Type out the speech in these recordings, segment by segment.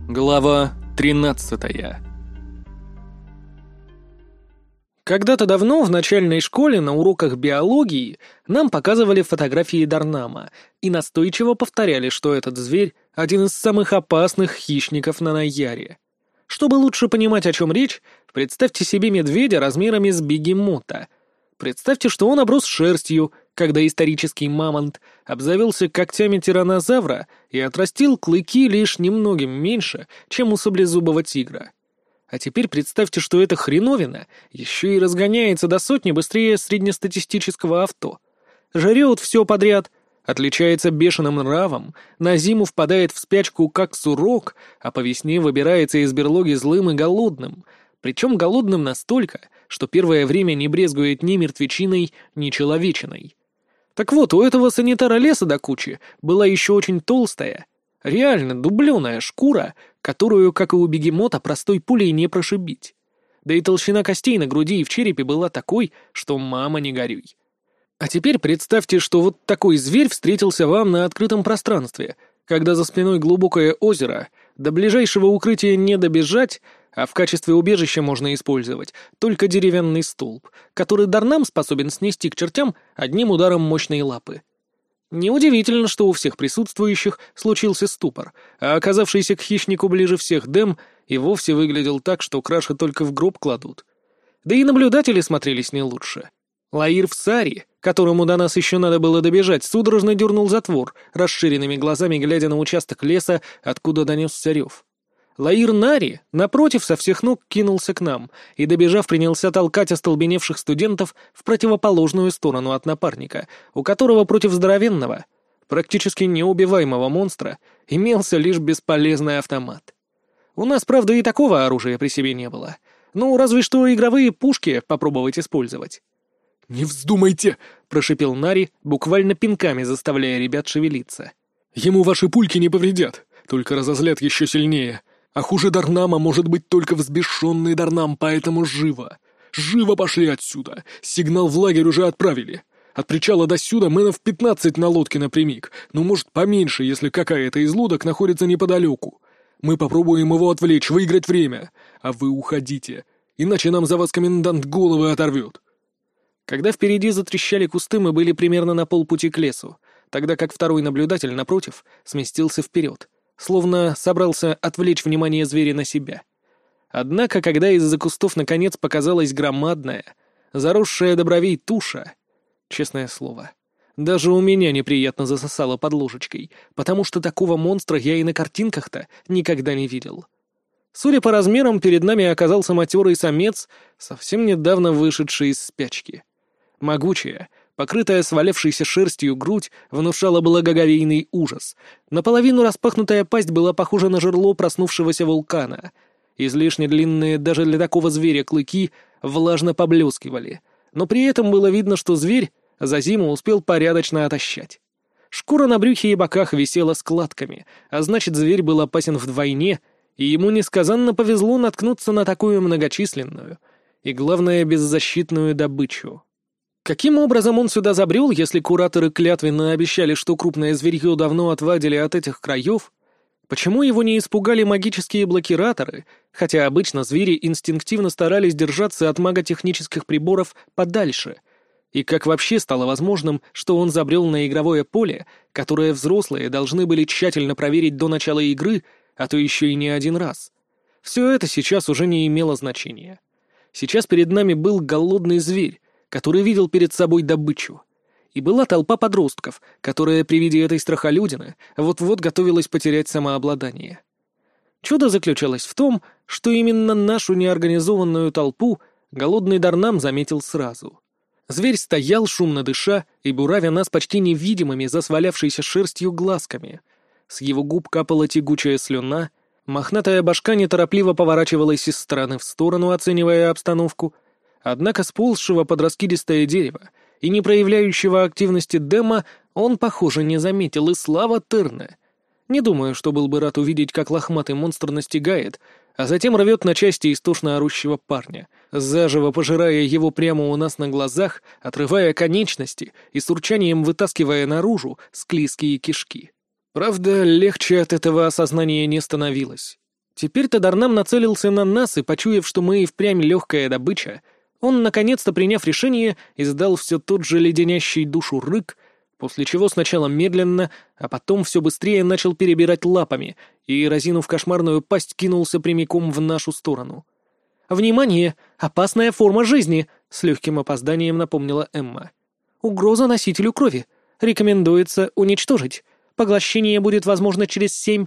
Глава 13. Когда-то давно в начальной школе на уроках биологии нам показывали фотографии Дарнама и настойчиво повторяли, что этот зверь — один из самых опасных хищников на Найяре. Чтобы лучше понимать, о чем речь, представьте себе медведя размерами с бегемота. Представьте, что он оброс шерстью, когда исторический мамонт обзавелся когтями тираннозавра и отрастил клыки лишь немногим меньше, чем у саблезубого тигра. А теперь представьте, что эта хреновина еще и разгоняется до сотни быстрее среднестатистического авто. Жрет все подряд, отличается бешеным нравом, на зиму впадает в спячку как сурок, а по весне выбирается из берлоги злым и голодным. Причем голодным настолько, что первое время не брезгует ни мертвечиной, ни человечиной. Так вот, у этого санитара леса до кучи была еще очень толстая, реально дубленая шкура, которую, как и у бегемота, простой пулей не прошибить. Да и толщина костей на груди и в черепе была такой, что мама не горюй. А теперь представьте, что вот такой зверь встретился вам на открытом пространстве, когда за спиной глубокое озеро, до ближайшего укрытия не добежать, а в качестве убежища можно использовать только деревянный столб, который Дарнам способен снести к чертям одним ударом мощной лапы. Неудивительно, что у всех присутствующих случился ступор, а оказавшийся к хищнику ближе всех Дэм и вовсе выглядел так, что краши только в гроб кладут. Да и наблюдатели смотрелись не лучше. Лаир в Сари, которому до нас еще надо было добежать, судорожно дернул затвор, расширенными глазами глядя на участок леса, откуда донесся рев. Лаир Нари, напротив, со всех ног кинулся к нам и, добежав, принялся толкать остолбеневших студентов в противоположную сторону от напарника, у которого против здоровенного, практически неубиваемого монстра имелся лишь бесполезный автомат. У нас, правда, и такого оружия при себе не было. Ну, разве что игровые пушки попробовать использовать. «Не вздумайте!» — прошипел Нари, буквально пинками заставляя ребят шевелиться. «Ему ваши пульки не повредят, только разозлят еще сильнее. А хуже Дарнама может быть только взбешенный Дарнам, поэтому живо! Живо пошли отсюда! Сигнал в лагерь уже отправили. От причала до сюда мэнов 15 на лодке напрямик, ну, может, поменьше, если какая-то из лодок находится неподалеку. Мы попробуем его отвлечь, выиграть время, а вы уходите, иначе нам за вас комендант головы оторвет». Когда впереди затрещали кусты, мы были примерно на полпути к лесу, тогда как второй наблюдатель, напротив, сместился вперед, словно собрался отвлечь внимание зверя на себя. Однако, когда из-за кустов наконец показалась громадная, заросшая до бровей туша, честное слово, даже у меня неприятно засосало под ложечкой, потому что такого монстра я и на картинках-то никогда не видел. Судя по размерам, перед нами оказался матерый самец, совсем недавно вышедший из спячки. Могучая, покрытая свалявшейся шерстью грудь внушала благоговейный ужас. Наполовину распахнутая пасть была похожа на жерло проснувшегося вулкана. Излишне длинные даже для такого зверя клыки влажно поблескивали, но при этом было видно, что зверь за зиму успел порядочно отощать. Шкура на брюхе и боках висела складками, а значит, зверь был опасен вдвойне, и ему несказанно повезло наткнуться на такую многочисленную и, главное, беззащитную добычу. Каким образом он сюда забрел, если кураторы клятвенно обещали, что крупное зверье давно отвадили от этих краев? Почему его не испугали магические блокираторы, хотя обычно звери инстинктивно старались держаться от маготехнических приборов подальше? И как вообще стало возможным, что он забрел на игровое поле, которое взрослые должны были тщательно проверить до начала игры, а то еще и не один раз? Все это сейчас уже не имело значения. Сейчас перед нами был голодный зверь, который видел перед собой добычу. И была толпа подростков, которая при виде этой страхолюдины вот-вот готовилась потерять самообладание. Чудо заключалось в том, что именно нашу неорганизованную толпу голодный Дарнам заметил сразу. Зверь стоял, шумно дыша, и буравя нас почти невидимыми за свалявшейся шерстью глазками. С его губ капала тягучая слюна, мохнатая башка неторопливо поворачивалась из стороны в сторону, оценивая обстановку. Однако сползшего под раскидистое дерево и не проявляющего активности Дэма он, похоже, не заметил, и слава Терне. Не думаю, что был бы рад увидеть, как лохматый монстр настигает, а затем рвет на части истошно орущего парня, заживо пожирая его прямо у нас на глазах, отрывая конечности и с урчанием вытаскивая наружу склизкие кишки. Правда, легче от этого осознания не становилось. Теперь-то Дарнам нацелился на нас, и, почуяв, что мы и впрямь легкая добыча, он, наконец-то приняв решение, издал все тот же леденящий душу рык, после чего сначала медленно, а потом все быстрее начал перебирать лапами и, разинув кошмарную пасть, кинулся прямиком в нашу сторону. «Внимание! Опасная форма жизни!» — с легким опозданием напомнила Эмма. «Угроза носителю крови. Рекомендуется уничтожить. Поглощение будет возможно через 7,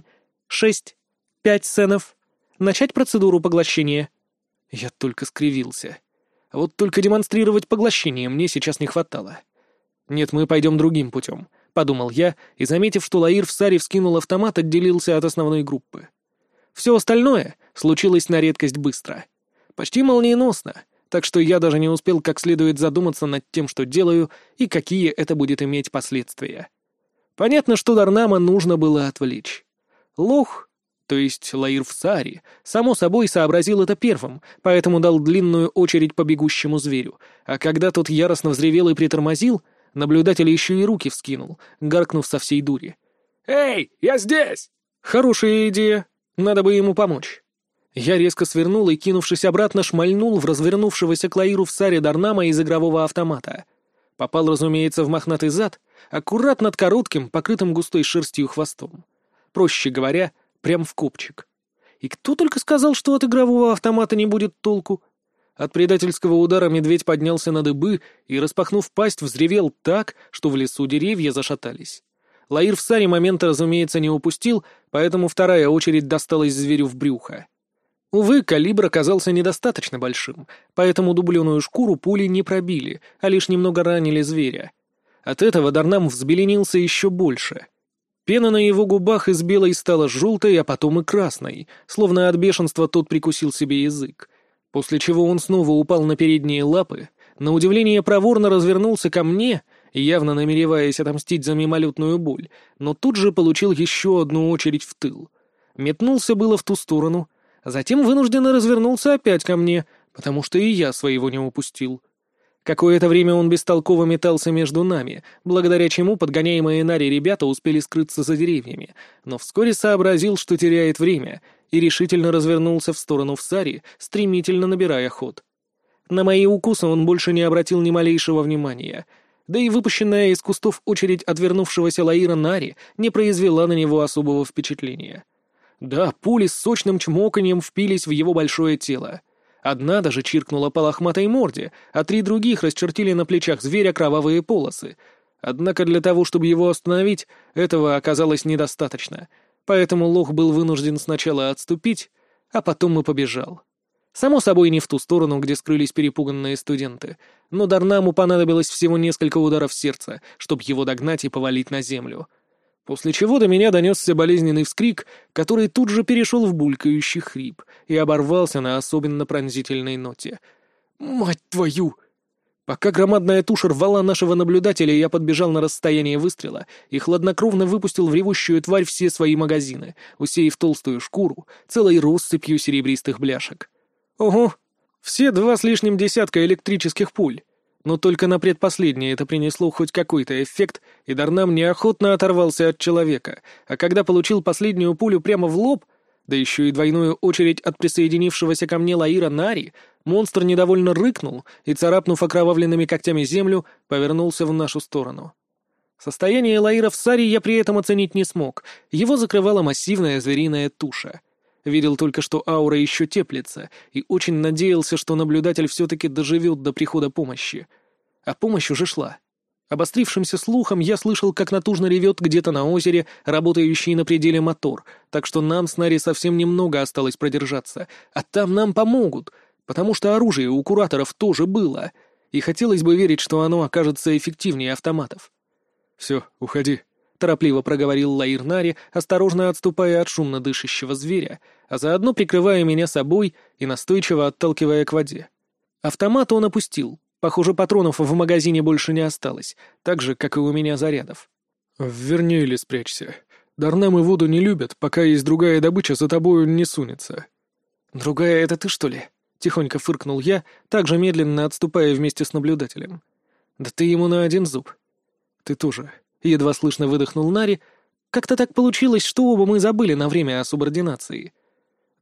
6, 5 сценов. Начать процедуру поглощения». Я только скривился. Вот только демонстрировать поглощение мне сейчас не хватало. «Нет, мы пойдем другим путем», — подумал я, и, заметив, что Лаир Всари вскинул автомат, отделился от основной группы. Все остальное случилось на редкость быстро. Почти молниеносно, так что я даже не успел как следует задуматься над тем, что делаю, и какие это будет иметь последствия. Понятно, что Дарнама нужно было отвлечь. Лох, то есть Лаир Всари, само собой сообразил это первым, поэтому дал длинную очередь по бегущему зверю, а когда тот яростно взревел и притормозил, наблюдатель еще и руки вскинул, гаркнув со всей дури. «Эй, я здесь!» Хорошая идея, надо бы ему помочь. Я резко свернул и, кинувшись обратно, шмальнул в развернувшегося к Лаиру Всари Дарнама из игрового автомата. Попал, разумеется, в мохнатый зад, аккурат над коротким, покрытым густой шерстью хвостом. Проще говоря, прям в копчик. И кто только сказал, что от игрового автомата не будет толку? От предательского удара медведь поднялся на дыбы и, распахнув пасть, взревел так, что в лесу деревья зашатались. Лаир Всари момента, разумеется, не упустил, поэтому вторая очередь досталась зверю в брюхо. Увы, калибр оказался недостаточно большим, поэтому дубленую шкуру пули не пробили, а лишь немного ранили зверя. От этого Дарнам взбеленился еще больше. Пена на его губах из белой стала желтой, а потом и красной, словно от бешенства тот прикусил себе язык. После чего он снова упал на передние лапы, на удивление проворно развернулся ко мне, явно намереваясь отомстить за мимолетную боль, но тут же получил еще одну очередь в тыл. Метнулся было в ту сторону, а затем вынужденно развернулся опять ко мне, потому что и я своего не упустил. Какое-то время он бестолково метался между нами, благодаря чему подгоняемые Нари ребята успели скрыться за деревьями, но вскоре сообразил, что теряет время, и решительно развернулся в сторону Всари, стремительно набирая ход. На мои укусы он больше не обратил ни малейшего внимания, да и выпущенная из кустов очередь отвернувшегося Лаира Нари не произвела на него особого впечатления. Да, пули с сочным чмоканьем впились в его большое тело. Одна даже чиркнула по лохматой морде, а 3 других расчертили на плечах зверя кровавые полосы. Однако для того, чтобы его остановить, этого оказалось недостаточно, поэтому лох был вынужден сначала отступить, а потом и побежал. Само собой, не в ту сторону, где скрылись перепуганные студенты, но Дарнаму понадобилось всего несколько ударов сердца, чтобы его догнать и повалить на землю. После чего до меня донесся болезненный вскрик, который тут же перешел в булькающий хрип и оборвался на особенно пронзительной ноте. «Мать твою!» Пока громадная туша рвала нашего наблюдателя, я подбежал на расстояние выстрела и хладнокровно выпустил в ревущую тварь все свои магазины, усеяв толстую шкуру целой россыпью серебристых бляшек. Ого! Все 2 с лишним десятка электрических пуль. Но только на предпоследнее это принесло хоть какой-то эффект, и Дарнам неохотно оторвался от человека, а когда получил последнюю пулю прямо в лоб, да еще и двойную очередь от присоединившегося ко мне Лаира Нари, монстр недовольно рыкнул и, царапнув окровавленными когтями землю, повернулся в нашу сторону. Состояние Лаира Всари я при этом оценить не смог, его закрывала массивная звериная туша. Видел только, что аура еще теплится, и очень надеялся, что наблюдатель все-таки доживет до прихода помощи. А помощь уже шла. Обострившимся слухом я слышал, как натужно ревет где-то на озере работающий на пределе мотор, так что нам с Нари совсем немного осталось продержаться, а там нам помогут, потому что оружие у кураторов тоже было, и хотелось бы верить, что оно окажется эффективнее автоматов. «Все, уходи», — торопливо проговорил Лаир Нари, осторожно отступая от шумно дышащего зверя, а заодно прикрывая меня собой и настойчиво отталкивая к воде. Автомат он опустил. Похоже, патронов в магазине больше не осталось, так же, как и у меня зарядов. «Верни или спрячься. Дарнам и воду не любят, пока есть другая добыча, за тобою не сунется». «Другая — это ты, что ли?» — тихонько фыркнул я, также медленно отступая вместе с наблюдателем. «Да ты ему на один зуб». «Ты тоже», — едва слышно выдохнул Нари. «Как-то так получилось, что оба мы забыли на время о субординации».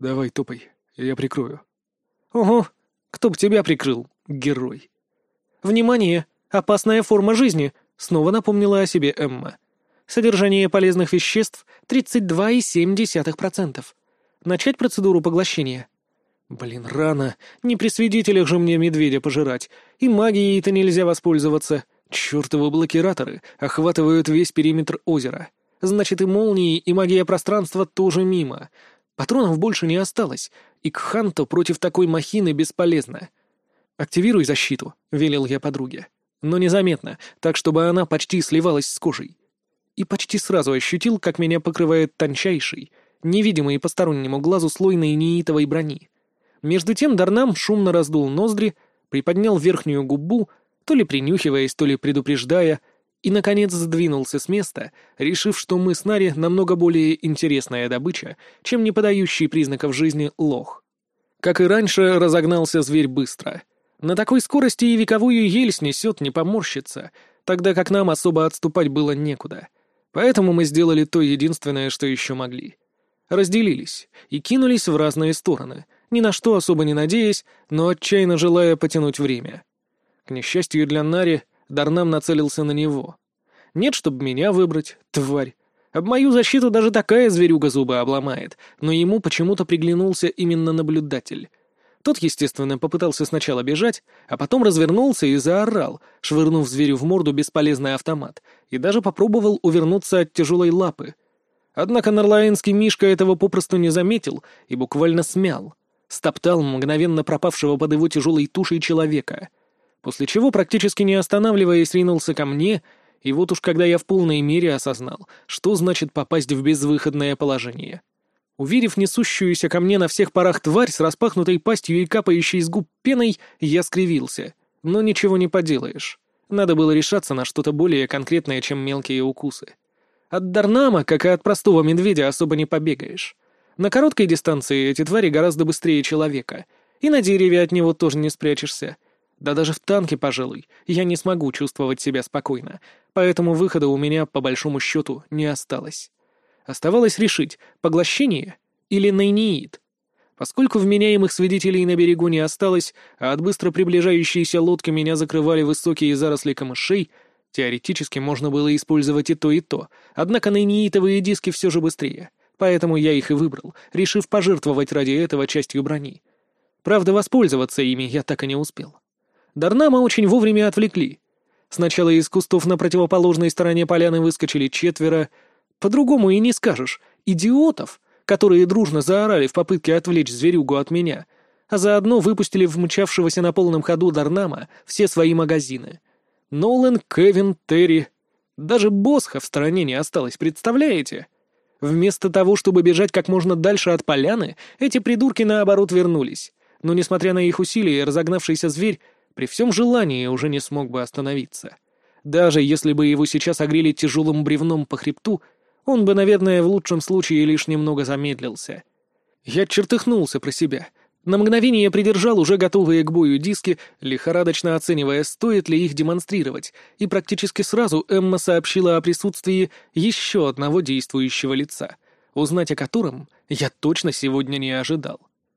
Давай, топай, я прикрою. Ого, кто б тебя прикрыл, герой. Внимание! Опасная форма жизни! Снова напомнила о себе Эмма. Содержание полезных веществ 32,7%. Начать процедуру поглощения. Блин, рано. Не при свидетелях же мне медведя пожирать. И магией-то нельзя воспользоваться. Чёртовы блокираторы охватывают весь периметр озера. Значит, и молнии, и магия пространства тоже мимо. Патронов больше не осталось, и Кханто против такой махины бесполезно. «Активируй защиту», — велел я подруге. Но незаметно, так, чтобы она почти сливалась с кожей. И почти сразу ощутил, как меня покрывает тончайший, невидимый постороннему глазу слой нейнитовой брони. Между тем Дарнам шумно раздул ноздри, приподнял верхнюю губу, то ли принюхиваясь, то ли предупреждая, и, наконец, сдвинулся с места, решив, что мы с Нари намного более интересная добыча, чем не подающий признаков жизни лох. Как и раньше, разогнался зверь быстро. На такой скорости и вековую ель снесет, не поморщится, тогда как нам особо отступать было некуда. Поэтому мы сделали то единственное, что еще могли. Разделились и кинулись в разные стороны, ни на что особо не надеясь, но отчаянно желая потянуть время. К несчастью для Нари, Дарнам нацелился на него. Нет, чтобы меня выбрать, тварь. Об мою защиту даже такая зверюга зубы обломает, но ему почему-то приглянулся именно наблюдатель. Тот, естественно, попытался сначала бежать, а потом развернулся и заорал, швырнув зверю в морду бесполезный автомат, и даже попробовал увернуться от тяжелой лапы. Однако нарлаэнский мишка этого попросту не заметил и буквально смял, стоптал мгновенно пропавшего под его тяжелой тушей человека, после чего, практически не останавливаясь, ринулся ко мне, и вот уж когда я в полной мере осознал, что значит попасть в безвыходное положение. Увидев несущуюся ко мне на всех парах тварь с распахнутой пастью и капающей из губ пеной, я скривился. Но ничего не поделаешь. Надо было решаться на что-то более конкретное, чем мелкие укусы. От Дарнама, как и от простого медведя, особо не побегаешь. На короткой дистанции эти твари гораздо быстрее человека. И на дереве от него тоже не спрячешься. Да даже в танке, пожалуй, я не смогу чувствовать себя спокойно. Поэтому выхода у меня, по большому счету, не осталось. Оставалось решить, поглощение или нейниит. Поскольку вменяемых свидетелей на берегу не осталось, а от быстро приближающейся лодки меня закрывали высокие заросли камышей, теоретически можно было использовать и то, однако нейниитовые диски все же быстрее, поэтому я их и выбрал, решив пожертвовать ради этого частью брони. Правда, воспользоваться ими я так и не успел. Дарнама очень вовремя отвлекли. Сначала из кустов на противоположной стороне поляны выскочили 4, по-другому и не скажешь, идиотов, которые дружно заорали в попытке отвлечь зверюгу от меня, а заодно выпустили в мчавшегося на полном ходу Дарнама все свои магазины. Нолан, Кевин, Терри. Даже Босха в стороне не осталось, представляете? Вместо того, чтобы бежать как можно дальше от поляны, эти придурки наоборот вернулись. Но, несмотря на их усилия, разогнавшийся зверь при всем желании уже не смог бы остановиться. Даже если бы его сейчас огрели тяжелым бревном по хребту, он бы, наверное, в лучшем случае лишь немного замедлился. Я чертыхнулся про себя. На мгновение придержал уже готовые к бою диски, лихорадочно оценивая, стоит ли их демонстрировать, и практически сразу Эмма сообщила о присутствии еще одного действующего лица, узнать о котором я точно сегодня не ожидал.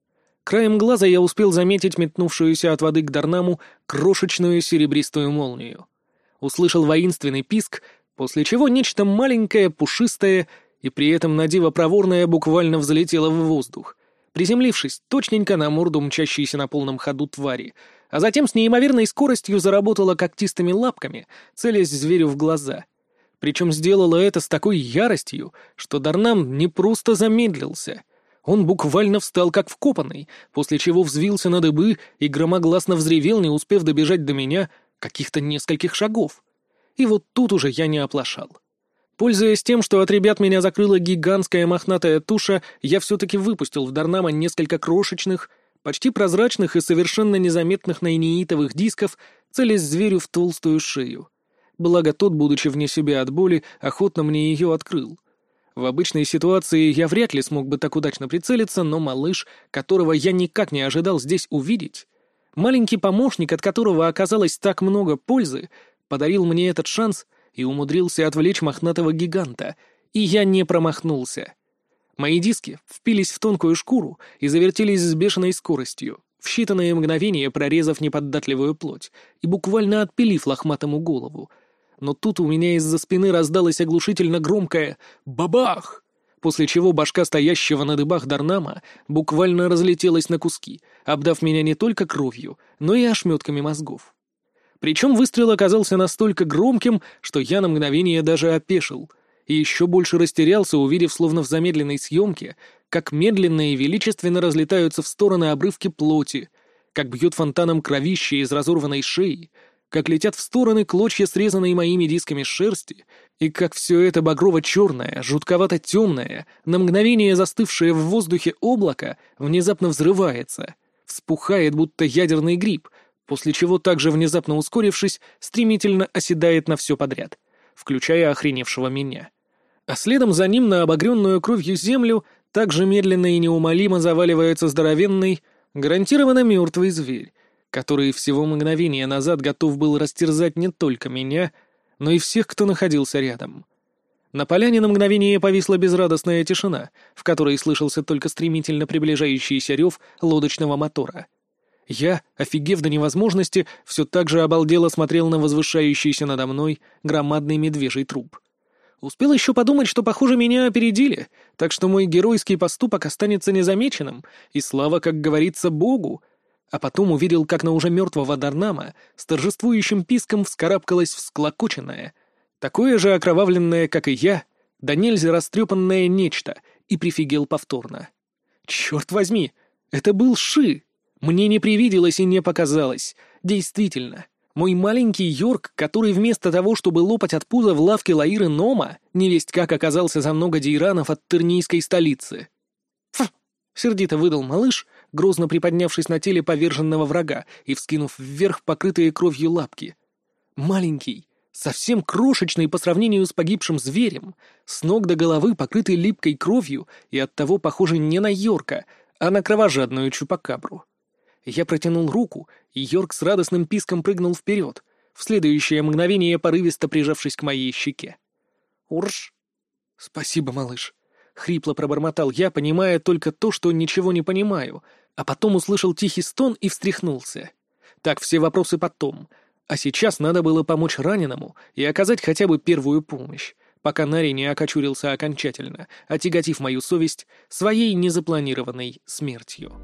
Краем глаза я успел заметить метнувшуюся от воды к Дарнаму крошечную серебристую молнию. Услышал воинственный писк, после чего нечто маленькое, пушистое и при этом на диво проворное буквально взлетело в воздух, приземлившись точненько на морду мчащейся на полном ходу твари, а затем с неимоверной скоростью заработала когтистыми лапками, целясь зверю в глаза. Причем сделала это с такой яростью, что Дарнам не просто замедлился. Он буквально встал как вкопанный, после чего взвился на дыбы и громогласно взревел, не успев добежать до меня каких-то нескольких шагов. И вот тут уже я не оплошал. Пользуясь тем, что от ребят меня закрыла гигантская мохнатая туша, я все-таки выпустил в Дарнама несколько крошечных, почти прозрачных и совершенно незаметных нейниитовых дисков, целясь зверю в толстую шею. Благо тот, будучи вне себя от боли, охотно мне ее открыл. В обычной ситуации я вряд ли смог бы так удачно прицелиться, но малыш, которого я никак не ожидал здесь увидеть, маленький помощник, от которого оказалось так много пользы, подарил мне этот шанс и умудрился отвлечь мохнатого гиганта, и я не промахнулся. Мои диски впились в тонкую шкуру и завертелись с бешеной скоростью, в считанные мгновения прорезав неподатливую плоть и буквально отпилив лохматому голову. Но тут у меня из-за спины раздалось оглушительно громкое «бабах!», после чего башка стоящего на дыбах Дарнама буквально разлетелась на куски, обдав меня не только кровью, но и ошметками мозгов. Причем выстрел оказался настолько громким, что я на мгновение даже опешил, и еще больше растерялся, увидев, словно в замедленной съемке, как медленно и величественно разлетаются в стороны обрывки плоти, как бьет фонтаном кровище из разорванной шеи, как летят в стороны клочья, срезанные моими дисками шерсти, и как все это багрово-черное, жутковато-темное, на мгновение застывшее в воздухе облако внезапно взрывается, вспухает, будто ядерный гриб, после чего, также внезапно ускорившись, стремительно оседает на все подряд, включая охреневшего меня. А следом за ним на обогренную кровью землю также медленно и неумолимо заваливается здоровенный, гарантированно мертвый зверь, который всего мгновение назад готов был растерзать не только меня, но и всех, кто находился рядом. На поляне на мгновение повисла безрадостная тишина, в которой слышался только стремительно приближающийся рев лодочного мотора. Я, офигев до невозможности, все так же обалдело смотрел на возвышающийся надо мной громадный медвежий труп. Успел еще подумать, что, похоже, меня опередили, так что мой геройский поступок останется незамеченным, и слава, как говорится, Богу. А потом увидел, как на уже мертвого Дарнама с торжествующим писком вскарабкалась всклокоченное, такое же окровавленное, как и я, да нельзя растрепанное нечто, и прифигел повторно. Черт возьми, это был Ши! Мне не привиделось и не показалось. Действительно. Мой маленький Йорк, который вместо того, чтобы лопать от пуза в лавке Лаиры Нома, невесть как оказался за много дейранов от Тернийской столицы. «Фу!» — сердито выдал малыш, грозно приподнявшись на теле поверженного врага и вскинув вверх покрытые кровью лапки. Маленький, совсем крошечный по сравнению с погибшим зверем, с ног до головы покрытый липкой кровью и оттого похожий не на Йорка, а на кровожадную чупакабру. Я протянул руку, и Йорк с радостным писком прыгнул вперед, в следующее мгновение порывисто прижавшись к моей щеке. «Урш!» «Спасибо, малыш», — хрипло пробормотал я, понимая только то, что ничего не понимаю, а потом услышал тихий стон и встряхнулся. Так, все вопросы потом. А сейчас надо было помочь раненому и оказать хотя бы первую помощь, пока Нари не окочурился окончательно, отяготив мою совесть своей незапланированной смертью.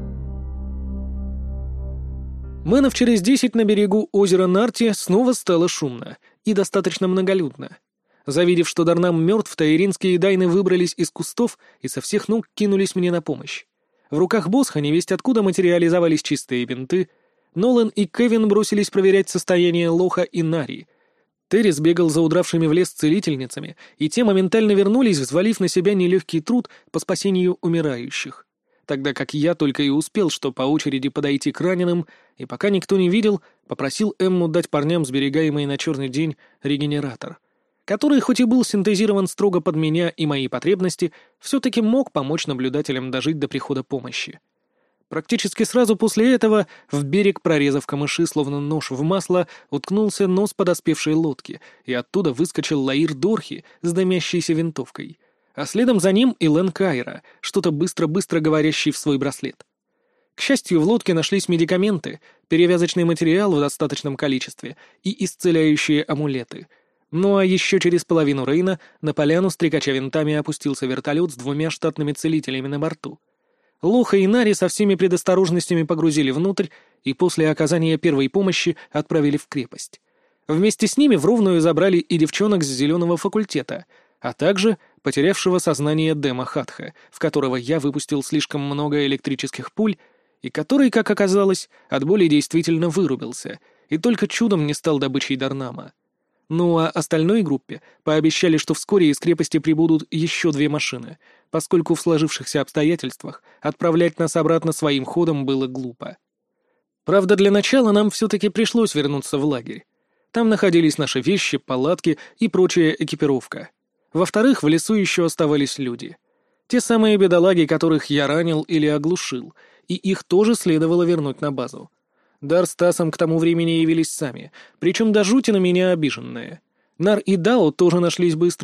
Мэнов через 10 на берегу озера Нарти снова стало шумно и достаточно многолюдно. Завидев, что Дарнам мертв, таиринские дайны выбрались из кустов и со всех ног кинулись мне на помощь. В руках Босха невесть откуда материализовались чистые бинты. Нолан и Кевин бросились проверять состояние Лоха и Нари. Терри сбегал за удравшими в лес целительницами, и те моментально вернулись, взвалив на себя нелегкий труд по спасению умирающих. Тогда как я только и успел, что по очереди подойти к раненым, и пока никто не видел, попросил Эмму дать парням сберегаемый на черный день регенератор, который, хоть и был синтезирован строго под меня и мои потребности, все-таки мог помочь наблюдателям дожить до прихода помощи. Практически сразу после этого в берег, прорезав камыши, словно нож в масло, уткнулся нос подоспевшей лодки, и оттуда выскочил Лаир Дорхи с дымящейся винтовкой, а следом за ним и Лэн Кайра, что-то быстро-быстро говорящий в свой браслет. К счастью, в лодке нашлись медикаменты, перевязочный материал в достаточном количестве и исцеляющие амулеты. Ну а еще через половину Рейна на поляну, стрекача винтами, опустился вертолет с 2 штатными целителями на борту. Лоха и Нари со всеми предосторожностями погрузили внутрь и после оказания первой помощи отправили в крепость. Вместе с ними в Ровную забрали и девчонок с зеленого факультета, а также потерявшего сознание Дема Хатха, в которого я выпустил слишком много электрических пуль, и который, как оказалось, от боли действительно вырубился, и только чудом не стал добычей Дарнама. Ну а остальной группе пообещали, что вскоре из крепости прибудут еще 2 машины, поскольку в сложившихся обстоятельствах отправлять нас обратно своим ходом было глупо. Правда, для начала нам все-таки пришлось вернуться в лагерь. Там находились наши вещи, палатки и прочая экипировка. Во-вторых, в лесу еще оставались люди. Те самые бедолаги, которых я ранил или оглушил, и их тоже следовало вернуть на базу. Дар с Тасом к тому времени явились сами, причем до жути на меня обиженные. Нар и Дао тоже нашлись быстро.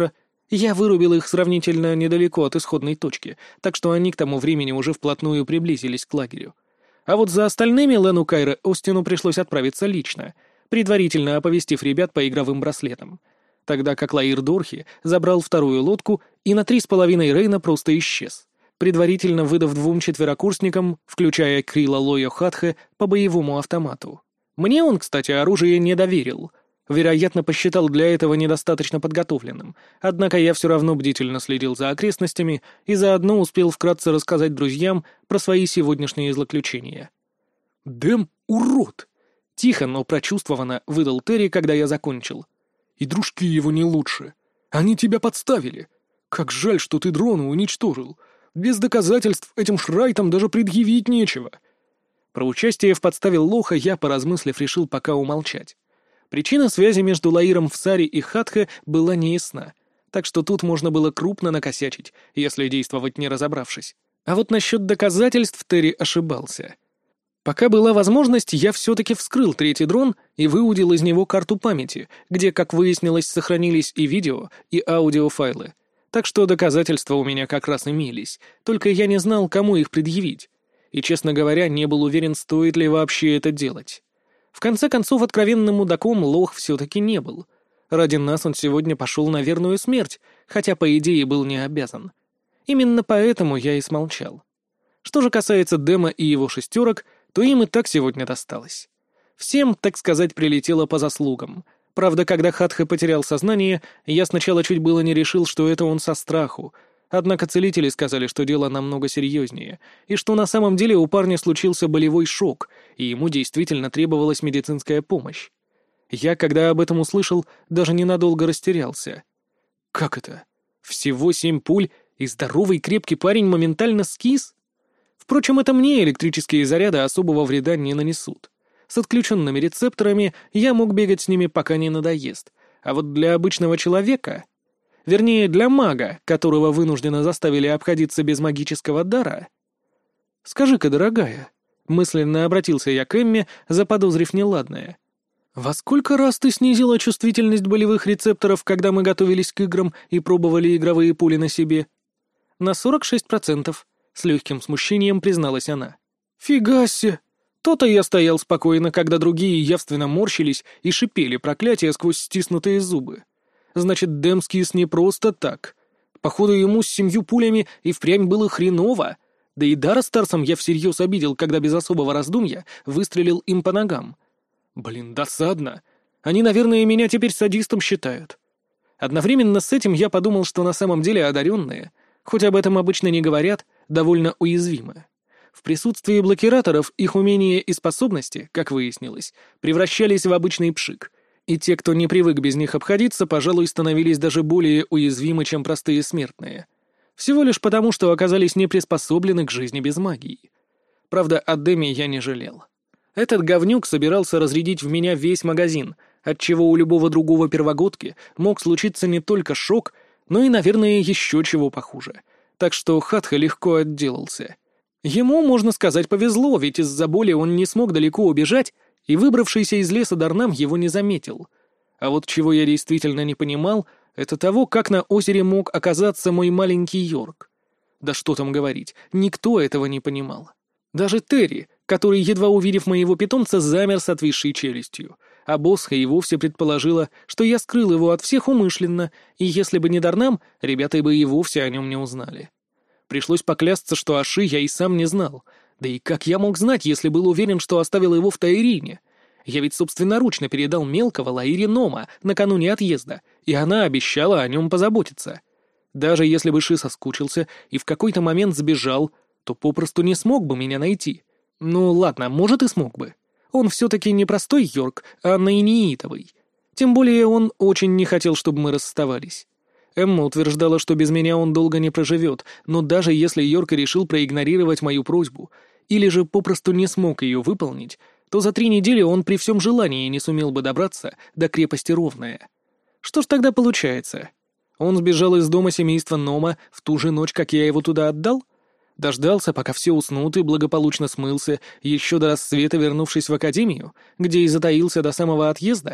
Я вырубил их сравнительно недалеко от исходной точки, так что они к тому времени уже вплотную приблизились к лагерю. А вот за остальными Лену Кайре Остину пришлось отправиться лично, предварительно оповестив ребят по игровым браслетам, тогда как Лаир Дорхи забрал вторую лодку и на 3,5 Рейна просто исчез, предварительно выдав 2 четверокурсникам, включая Крила Лойо Хатхе, по боевому автомату. Мне он, кстати, оружие не доверил. Вероятно, посчитал для этого недостаточно подготовленным, однако я все равно бдительно следил за окрестностями и заодно успел вкратце рассказать друзьям про свои сегодняшние злоключения. «Дэм — урод!» — тихо, но прочувствованно выдал Терри, когда я закончил. «И дружки его не лучше. Они тебя подставили. Как жаль, что ты дрона уничтожил. Без доказательств этим шрайтам даже предъявить нечего». Про участие в подставе лоха я, поразмыслив, решил пока умолчать. Причина связи между Лаиром Всари и Хатхе была неясна, так что тут можно было крупно накосячить, если действовать не разобравшись. А вот насчет доказательств Терри ошибался. Пока была возможность, я все-таки вскрыл 3-й дрон и выудил из него карту памяти, где, как выяснилось, сохранились и видео, и аудиофайлы. Так что доказательства у меня как раз имелись, только я не знал, кому их предъявить. И, честно говоря, не был уверен, стоит ли вообще это делать. В конце концов, откровенным мудаком лох все-таки не был. Ради нас он сегодня пошел на верную смерть, хотя, по идее, был не обязан. Именно поэтому я и смолчал. Что же касается Дэма и его шестерок, то им и так сегодня досталось. Всем, так сказать, прилетело по заслугам. Правда, когда Хатхе потерял сознание, я сначала чуть было не решил, что это он со страху. Однако целители сказали, что дело намного серьезнее, и что на самом деле у парня случился болевой шок, и ему действительно требовалась медицинская помощь. Я, когда об этом услышал, даже ненадолго растерялся. Как это? Всего 7 пуль, и здоровый крепкий парень моментально скис? Впрочем, это мне электрические заряды особого вреда не нанесут. С отключенными рецепторами я мог бегать с ними, пока не надоест, а вот для обычного человека... Вернее, для мага, которого вынужденно заставили обходиться без магического дара. «Скажи-ка, дорогая», — мысленно обратился я к Эмме, заподозрив неладное, «во сколько раз ты снизила чувствительность болевых рецепторов, когда мы готовились к играм и пробовали игровые пули на себе?» «На 46%, — с легким смущением призналась она. «Фига себе! То-то я стоял спокойно, когда другие явственно морщились и шипели проклятия сквозь стиснутые зубы. Значит, Демскис не просто так. Походу, ему с 7 пулями и впрямь было хреново. Да и Дара с Тарсом я всерьез обидел, когда без особого раздумья выстрелил им по ногам. Блин, досадно. Они, наверное, меня теперь садистом считают. Одновременно с этим я подумал, что на самом деле одаренные, хоть об этом обычно не говорят, довольно уязвимы. В присутствии блокираторов их умения и способности, как выяснилось, превращались в обычный пшик. И те, кто не привык без них обходиться, пожалуй, становились даже более уязвимы, чем простые смертные. Всего лишь потому, что оказались не приспособлены к жизни без магии. Правда, о Дэме я не жалел. Этот говнюк собирался разрядить в меня весь магазин, отчего у любого другого первогодки мог случиться не только шок, но и, наверное, еще чего похуже. Так что Хатха легко отделался. Ему, можно сказать, повезло, ведь из-за боли он не смог далеко убежать, и выбравшийся из леса Дарнам его не заметил. А вот чего я действительно не понимал, это того, как на озере мог оказаться мой маленький Йорк. Да что там говорить, никто этого не понимал. Даже Терри, который, едва увидев моего питомца, замер с отвисшей челюстью, а Босха и вовсе предположила, что я скрыл его от всех умышленно, и если бы не Дарнам, ребята бы и вовсе о нем не узнали. Пришлось поклясться, что Аши я и сам не знал. Да и как я мог знать, если был уверен, что оставил его в Таирине? Я ведь собственноручно передал мелкого Лаире Нома накануне отъезда, и она обещала о нем позаботиться. Даже если бы Ши соскучился и в какой-то момент сбежал, то попросту не смог бы меня найти. Ну ладно, может и смог бы. Он все-таки не простой Йорк, а наиниитовый. Тем более он очень не хотел, чтобы мы расставались. Эмма утверждала, что без меня он долго не проживет, но даже если Йорк решил проигнорировать мою просьбу, или же попросту не смог ее выполнить, то за 3 недели он при всем желании не сумел бы добраться до крепости Ровная. Что ж тогда получается? Он сбежал из дома семейства Нома в ту же ночь, как я его туда отдал? Дождался, пока все уснут, и благополучно смылся, еще до рассвета вернувшись в академию, где и затаился до самого отъезда?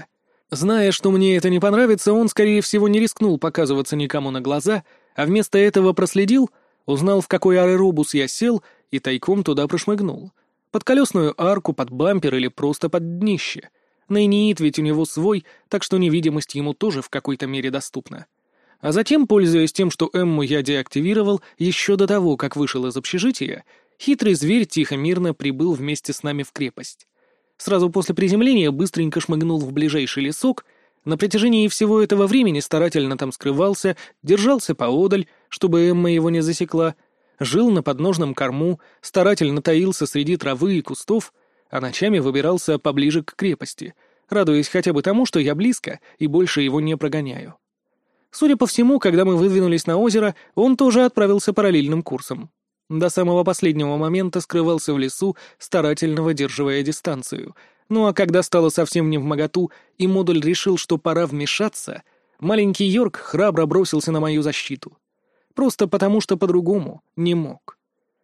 Зная, что мне это не понравится, он, скорее всего, не рискнул показываться никому на глаза, а вместо этого проследил, узнал, в какой аэробус я сел, и тайком туда прошмыгнул. Под колесную арку, под бампер или просто под днище. Нейниит ведь у него свой, так что невидимость ему тоже в какой-то мере доступна. А затем, пользуясь тем, что Эмму я деактивировал еще до того, как вышел из общежития, хитрый зверь тихо-мирно прибыл вместе с нами в крепость. Сразу после приземления быстренько шмыгнул в ближайший лесок, на протяжении всего этого времени старательно там скрывался, держался поодаль, чтобы Эмма его не засекла, жил на подножном корму, старательно таился среди травы и кустов, а ночами выбирался поближе к крепости, радуясь хотя бы тому, что я близко и больше его не прогоняю. Судя по всему, когда мы выдвинулись на озеро, он тоже отправился параллельным курсом. До самого последнего момента скрывался в лесу, старательно выдерживая дистанцию. Ну а когда стало совсем невмоготу, и модуль решил, что пора вмешаться, маленький Йорк храбро бросился на мою защиту. Просто потому, что по-другому не мог.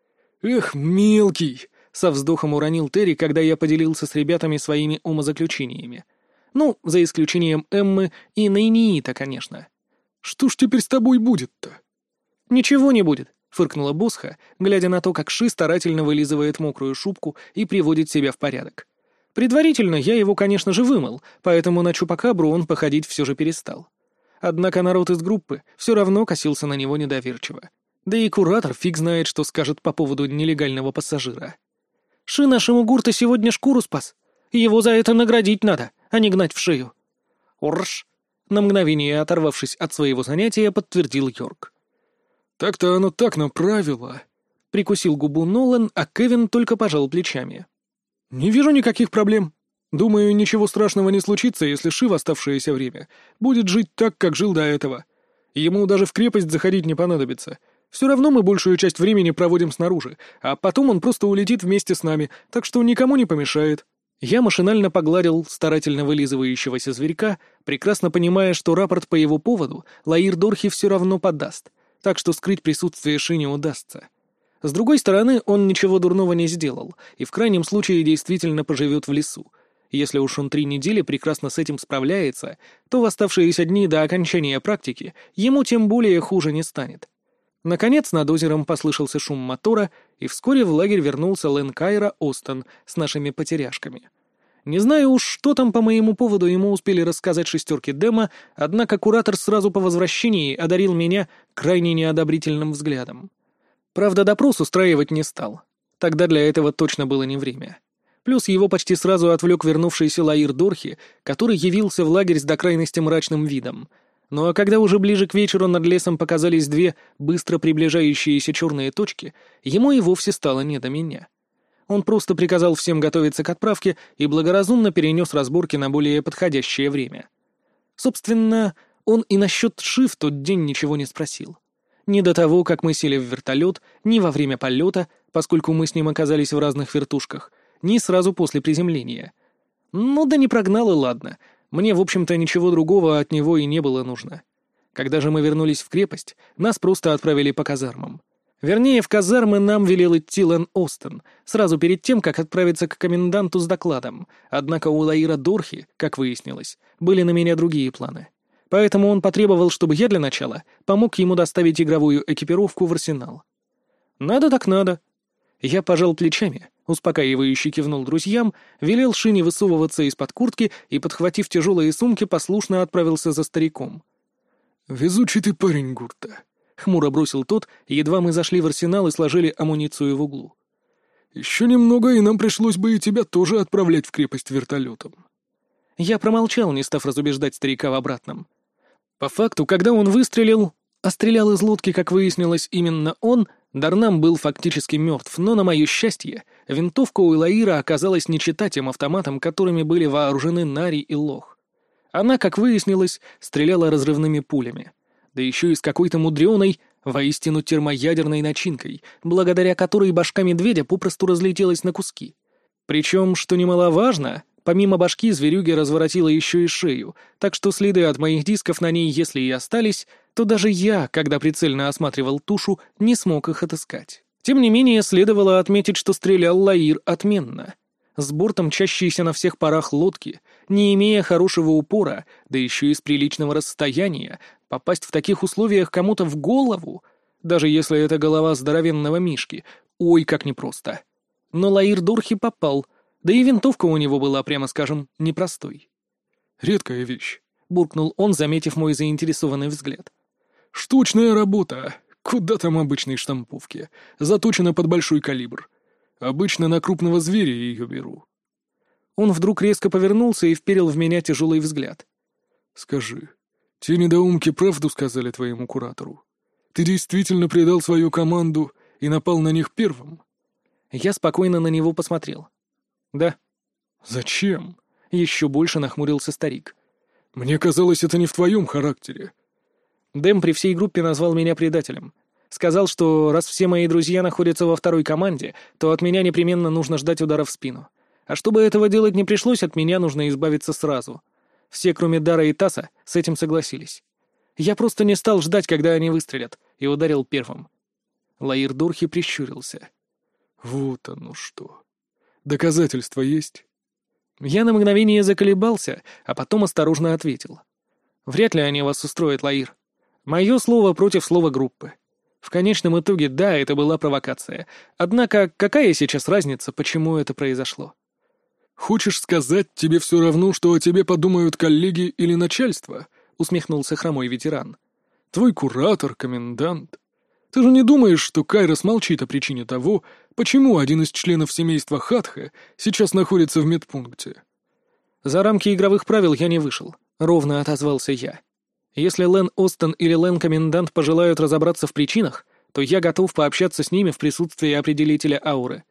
«Эх, мелкий!» — со вздохом уронил Терри, когда я поделился с ребятами своими умозаключениями. Ну, за исключением Эммы и Нейниита, конечно. «Что ж теперь с тобой будет-то?» «Ничего не будет», — фыркнула Босха, глядя на то, как Ши старательно вылизывает мокрую шубку и приводит себя в порядок. Предварительно я его, конечно же, вымыл, поэтому на Чупакабру он походить все же перестал. Однако народ из группы все равно косился на него недоверчиво. Да и куратор фиг знает, что скажет по поводу нелегального пассажира. «Ши нашему гурту сегодня шкуру спас. Его за это наградить надо, а не гнать в шею». «Урш!» — на мгновение оторвавшись от своего занятия, подтвердил Йорк. «Так-то оно так направило», — прикусил губу Нолан, а Кевин только пожал плечами. «Не вижу никаких проблем. Думаю, ничего страшного не случится, если Ши в оставшееся время будет жить так, как жил до этого. Ему даже в крепость заходить не понадобится. Все равно мы большую часть времени проводим снаружи, а потом он просто улетит вместе с нами, так что никому не помешает». Я машинально погладил старательно вылизывающегося зверька, прекрасно понимая, что рапорт по его поводу Лаир Дорхи все равно подаст, так что скрыть присутствие Ши не удастся. С другой стороны, он ничего дурного не сделал, и в крайнем случае действительно поживет в лесу. Если уж он 3 недели прекрасно с этим справляется, то в оставшиеся дни до окончания практики ему тем более хуже не станет. Наконец над озером послышался шум мотора, и вскоре в лагерь вернулся Лэн Кайра Остон с нашими потеряшками. Не знаю уж, что там по моему поводу ему успели рассказать шестерки Дема, однако куратор сразу по возвращении одарил меня крайне неодобрительным взглядом. Правда, допрос устраивать не стал. Тогда для этого точно было не время. Плюс его почти сразу отвлек вернувшийся Лаир Дорхи, который явился в лагерь с до крайности мрачным видом. Ну а когда уже ближе к вечеру над лесом показались 2 быстро приближающиеся черные точки, ему и вовсе стало не до меня. Он просто приказал всем готовиться к отправке и благоразумно перенес разборки на более подходящее время. Собственно, он и насчет Ши в тот день ничего не спросил. Ни до того, как мы сели в вертолет, ни во время полета, поскольку мы с ним оказались в разных вертушках, ни сразу после приземления. Ну да не прогнал и ладно. Мне, в общем-то, ничего другого от него и не было нужно. Когда же мы вернулись в крепость, нас просто отправили по казармам. Вернее, в казармы нам велел идти Лэн Остон, сразу перед тем, как отправиться к коменданту с докладом. Однако у Лаира Дорхи, как выяснилось, были на меня другие планы. Поэтому он потребовал, чтобы я для начала помог ему доставить игровую экипировку в арсенал. Надо так надо. Я пожал плечами, успокаивающе кивнул друзьям, велел Шине высовываться из-под куртки и, подхватив тяжелые сумки, послушно отправился за стариком. «Везучий ты парень, Гурта», — хмуро бросил тот, едва мы зашли в арсенал и сложили амуницию в углу. «Еще немного, и нам пришлось бы и тебя тоже отправлять в крепость вертолетом». Я промолчал, не став разубеждать старика в обратном. По факту, когда он выстрелил, а стрелял из лодки, как выяснилось, именно он, Дарнам был фактически мертв, но, на мое счастье, винтовка у Лаира оказалась не чета тем автоматам, которыми были вооружены Нари и Лох. Она, как выяснилось, стреляла разрывными пулями, да еще и с какой-то мудреной, воистину термоядерной начинкой, благодаря которой башка медведя попросту разлетелась на куски. Причем, что немаловажно, помимо башки зверюги разворотила еще и шею, так что следы от моих дисков на ней, если и остались, то даже я, когда прицельно осматривал тушу, не смог их отыскать. Тем не менее, следовало отметить, что стрелял Лаир отменно. С бортом мчащейся на всех парах лодки Не имея хорошего упора, да еще и с приличного расстояния, попасть в таких условиях кому-то в голову, даже если это голова здоровенного мишки, ой, как непросто. Но Лаир Дурхи попал, да и винтовка у него была, прямо скажем, непростой. «Редкая вещь», — буркнул он, заметив мой заинтересованный взгляд. «Штучная работа. Куда там обычной штамповки? Заточена под большой калибр. Обычно на крупного зверя ее беру». Он вдруг резко повернулся и вперил в меня тяжелый взгляд. «Скажи, те недоумки правду сказали твоему куратору? Ты действительно предал свою команду и напал на них первым?» Я спокойно на него посмотрел. «Да». «Зачем?» — еще больше нахмурился старик. «Мне казалось, это не в твоем характере». Дэм при всей группе назвал меня предателем. Сказал, что раз все мои друзья находятся во второй команде, то от меня непременно нужно ждать удара в спину. А чтобы этого делать не пришлось, от меня нужно избавиться сразу. Все, кроме Дара и Таса, с этим согласились. Я просто не стал ждать, когда они выстрелят, и ударил первым. Лаир Дурхи прищурился. «Вот оно что. Доказательства есть?» Я на мгновение заколебался, а потом осторожно ответил. «Вряд ли они вас устроят, Лаир. Мое слово против слова группы. В конечном итоге, да, это была провокация. Однако, какая сейчас разница, почему это произошло?» «Хочешь сказать, тебе все равно, что о тебе подумают коллеги или начальство?» — усмехнулся хромой ветеран. «Твой куратор, комендант. Ты же не думаешь, что Кайрос молчит о причине того, почему один из членов семейства Хатха сейчас находится в медпункте?» «За рамки игровых правил я не вышел», — ровно отозвался я. «Если Лэн Остон или Лэн Комендант пожелают разобраться в причинах, то я готов пообщаться с ними в присутствии определителя ауры».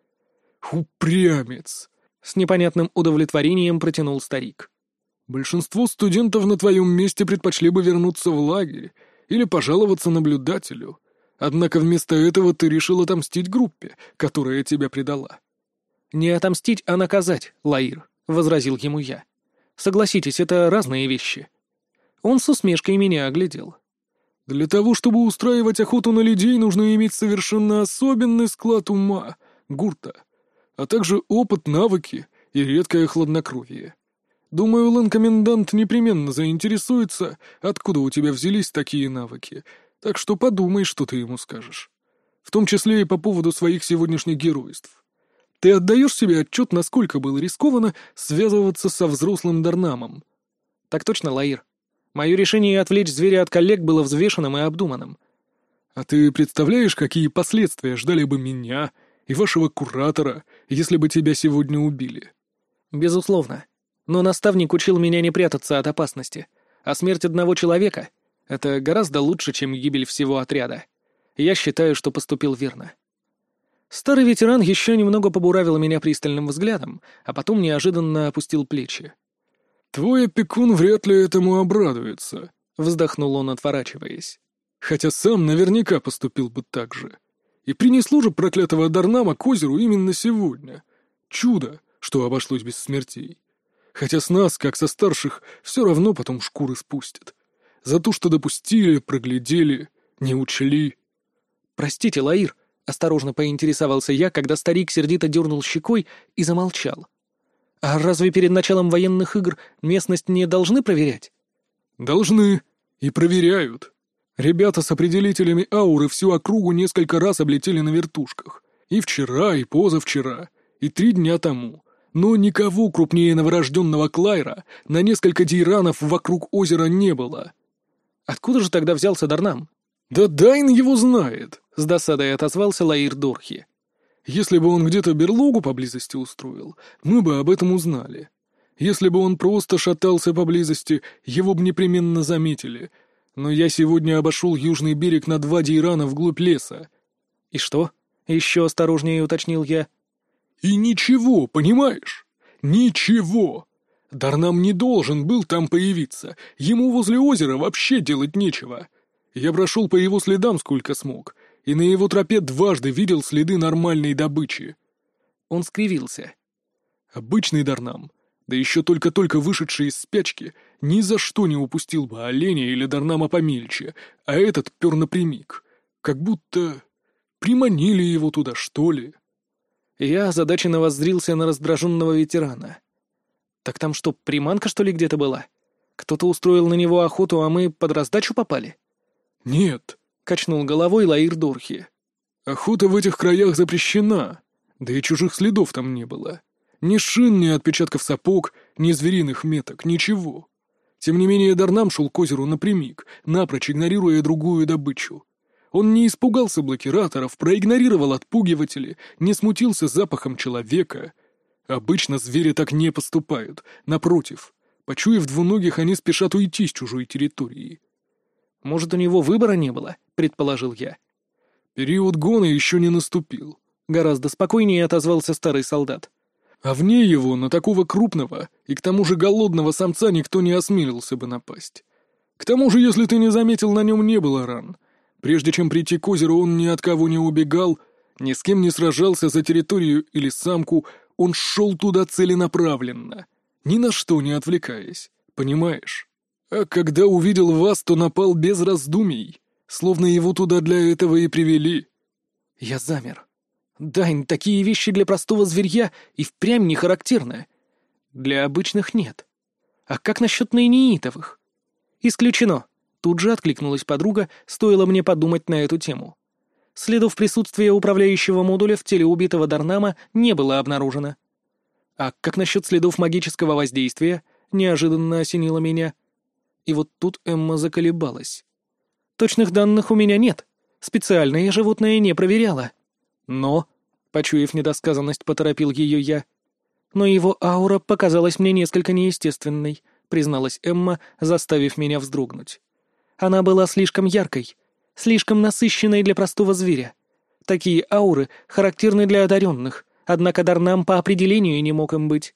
«Упрямец!» — с непонятным удовлетворением протянул старик. «Большинство студентов на твоем месте предпочли бы вернуться в лагерь или пожаловаться наблюдателю. Однако вместо этого ты решил отомстить группе, которая тебя предала». «Не отомстить, а наказать, Лаир», — возразил ему я. «Согласитесь, это разные вещи». Он с усмешкой меня оглядел. «Для того, чтобы устраивать охоту на людей, нужно иметь совершенно особенный склад ума, Гурта, а также опыт, навыки и редкое хладнокровие. Думаю, Лэн-комендант непременно заинтересуется, откуда у тебя взялись такие навыки, так что подумай, что ты ему скажешь. В том числе и по поводу своих сегодняшних геройств. Ты отдаешь себе отчет, насколько было рискованно связываться со взрослым Дарнамом?» «Так точно, Лаир. Мое решение отвлечь зверя от коллег было взвешенным и обдуманным». «А ты представляешь, какие последствия ждали бы меня и вашего куратора, если бы тебя сегодня убили?» «Безусловно. Но наставник учил меня не прятаться от опасности. А смерть одного человека — это гораздо лучше, чем гибель всего отряда. Я считаю, что поступил верно». Старый ветеран еще немного побуравил меня пристальным взглядом, а потом неожиданно опустил плечи. «Твой опекун вряд ли этому обрадуется», — вздохнул он, отворачиваясь. «Хотя сам наверняка поступил бы так же. И принесло же проклятого Дарнама к озеру именно сегодня. Чудо, что обошлось без смертей. Хотя с нас, как со старших, все равно потом шкуры спустят. За то, что допустили, проглядели, не учли». «Простите, Лаир», — осторожно поинтересовался я, когда старик сердито дернул щекой и замолчал. «А разве перед началом военных игр местность не должны проверять?» «Должны. И проверяют. Ребята с определителями ауры всю округу несколько раз облетели на вертушках. И вчера, и позавчера, и 3 дня тому. Но никого крупнее новорожденного Клайра на несколько дейранов вокруг озера не было». «Откуда же тогда взялся Дарнам?» «Да Дайн его знает», — с досадой отозвался Лаир Дурхи. «Если бы он где-то берлогу поблизости устроил, мы бы об этом узнали. Если бы он просто шатался поблизости, его бы непременно заметили. Но я сегодня обошел южный берег на 2 дейрана вглубь леса». «И что?» — еще осторожнее уточнил я. «И ничего, понимаешь? Ничего! Дарнам не должен был там появиться, ему возле озера вообще делать нечего. Я прошел по его следам сколько смог, и на его тропе дважды видел следы нормальной добычи». Он скривился. «Обычный Дарнам, да еще только-только вышедший из спячки, ни за что не упустил бы оленя или Дарнама помельче, а этот пер напрямик, как будто приманили его туда, что ли». Я озадаченно воззрился на раздраженного ветерана. Так там что, приманка, что ли, где-то была? Кто-то устроил на него охоту, а мы под раздачу попали?» «Нет», — качнул головой Лаир Дорхи. «охота в этих краях запрещена, да и чужих следов там не было. Ни шин, ни отпечатков сапог, ни звериных меток, ничего. Тем не менее Дарнам шел к озеру напрямик, напрочь игнорируя другую добычу. Он не испугался блокираторов, проигнорировал отпугиватели, не смутился запахом человека. Обычно звери так не поступают, напротив. Почуяв двуногих, они спешат уйти с чужой территории». «Может, у него выбора не было?» — предположил я. «Период гона еще не наступил», — гораздо спокойнее отозвался старый солдат. «А вне его на такого крупного и к тому же голодного самца никто не осмелился бы напасть. К тому же, если ты не заметил, на нем не было ран. Прежде чем прийти к озеру, он ни от кого не убегал, ни с кем не сражался за территорию или самку, он шел туда целенаправленно, ни на что не отвлекаясь, понимаешь? А когда увидел вас, то напал без раздумий, словно его туда для этого и привели». Я замер. Дайн, такие вещи для простого зверья и впрямь не характерны. Для обычных нет. А как насчет наиниитовых? Исключено. Тут же откликнулась подруга, стоило мне подумать на эту тему. Следов присутствия управляющего модуля в теле убитого Дарнама не было обнаружено. А как насчет следов магического воздействия? Неожиданно осенило меня. И вот тут Эмма заколебалась. Точных данных у меня нет. Специально я животное не проверяла. Но, почуяв недосказанность, поторопил ее я. Но его аура показалась мне несколько неестественной, призналась Эмма, заставив меня вздрогнуть. Она была слишком яркой, слишком насыщенной для простого зверя. Такие ауры характерны для одаренных, однако Дарнам по определению не мог им быть.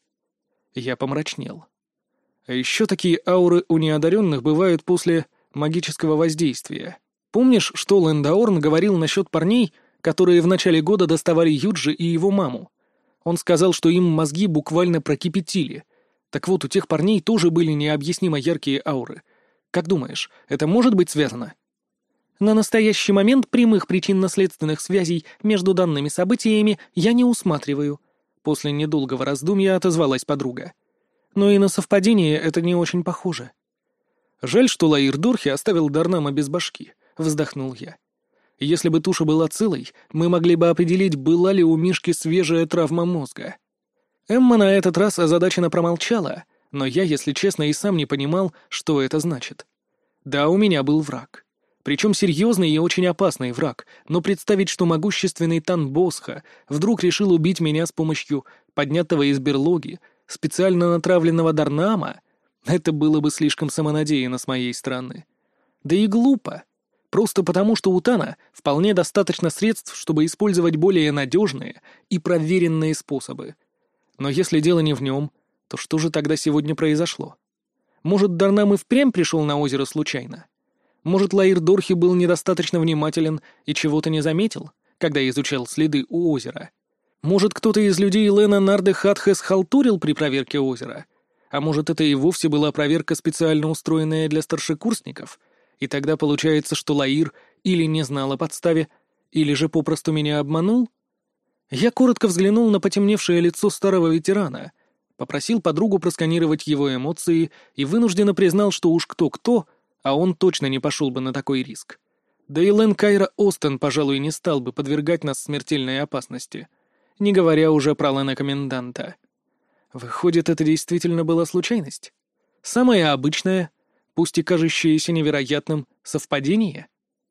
Я помрачнел. А еще такие ауры у неодаренных бывают после магического воздействия. Помнишь, что Лэндаорн говорил насчет парней, которые в начале года доставали Юджи и его маму? Он сказал, что им мозги буквально прокипятили. Так вот, у тех парней тоже были необъяснимо яркие ауры. Как думаешь, это может быть связано? На настоящий момент прямых причинно-следственных связей между данными событиями я не усматриваю. После недолгого раздумья отозвалась подруга. Но и на совпадение это не очень похоже. «Жаль, что Лаир Дорхи оставил Дарнама без башки», — вздохнул я. «Если бы туша была целой, мы могли бы определить, была ли у Мишки свежая травма мозга». Эмма на этот раз озадаченно промолчала, но я, если честно, и сам не понимал, что это значит. Да, у меня был враг. Причем серьезный и очень опасный враг, но представить, что могущественный Тан Босха вдруг решил убить меня с помощью поднятого из берлоги, специально натравленного Дарнама, это было бы слишком самонадеянно с моей стороны. Да и глупо. Просто потому, что у Тана вполне достаточно средств, чтобы использовать более надежные и проверенные способы. Но если дело не в нем, то что же тогда сегодня произошло? Может, Дарнам и впрямь пришел на озеро случайно? Может, Лаир Дорхи был недостаточно внимателен и чего-то не заметил, когда изучал следы у озера? Может, кто-то из людей Лена Нарде Хатхе схалтурил при проверке озера? А может, это и вовсе была проверка, специально устроенная для старшекурсников? И тогда получается, что Лаир или не знал о подставе, или же попросту меня обманул? Я коротко взглянул на потемневшее лицо старого ветерана, попросил подругу просканировать его эмоции и вынужденно признал, что уж кто-кто, а он точно не пошел бы на такой риск. Да и Лэн Кайра Остен, пожалуй, не стал бы подвергать нас смертельной опасности, не говоря уже про Лэна Коменданта. Выходит, это действительно была случайность? Самое обычное, пусть и кажущееся невероятным, совпадение?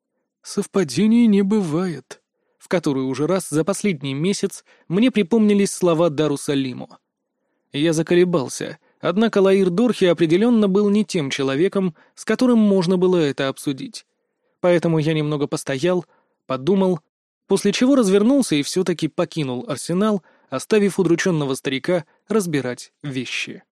Совпадений не бывает. В который уже раз за последний месяц мне припомнились слова Дарусалиму. Я заколебался, однако Лаир Дорхи определенно был не тем человеком, с которым можно было это обсудить. Поэтому я немного постоял, подумал, после чего развернулся и все-таки покинул арсенал, оставив удрученного старика разбирать вещи.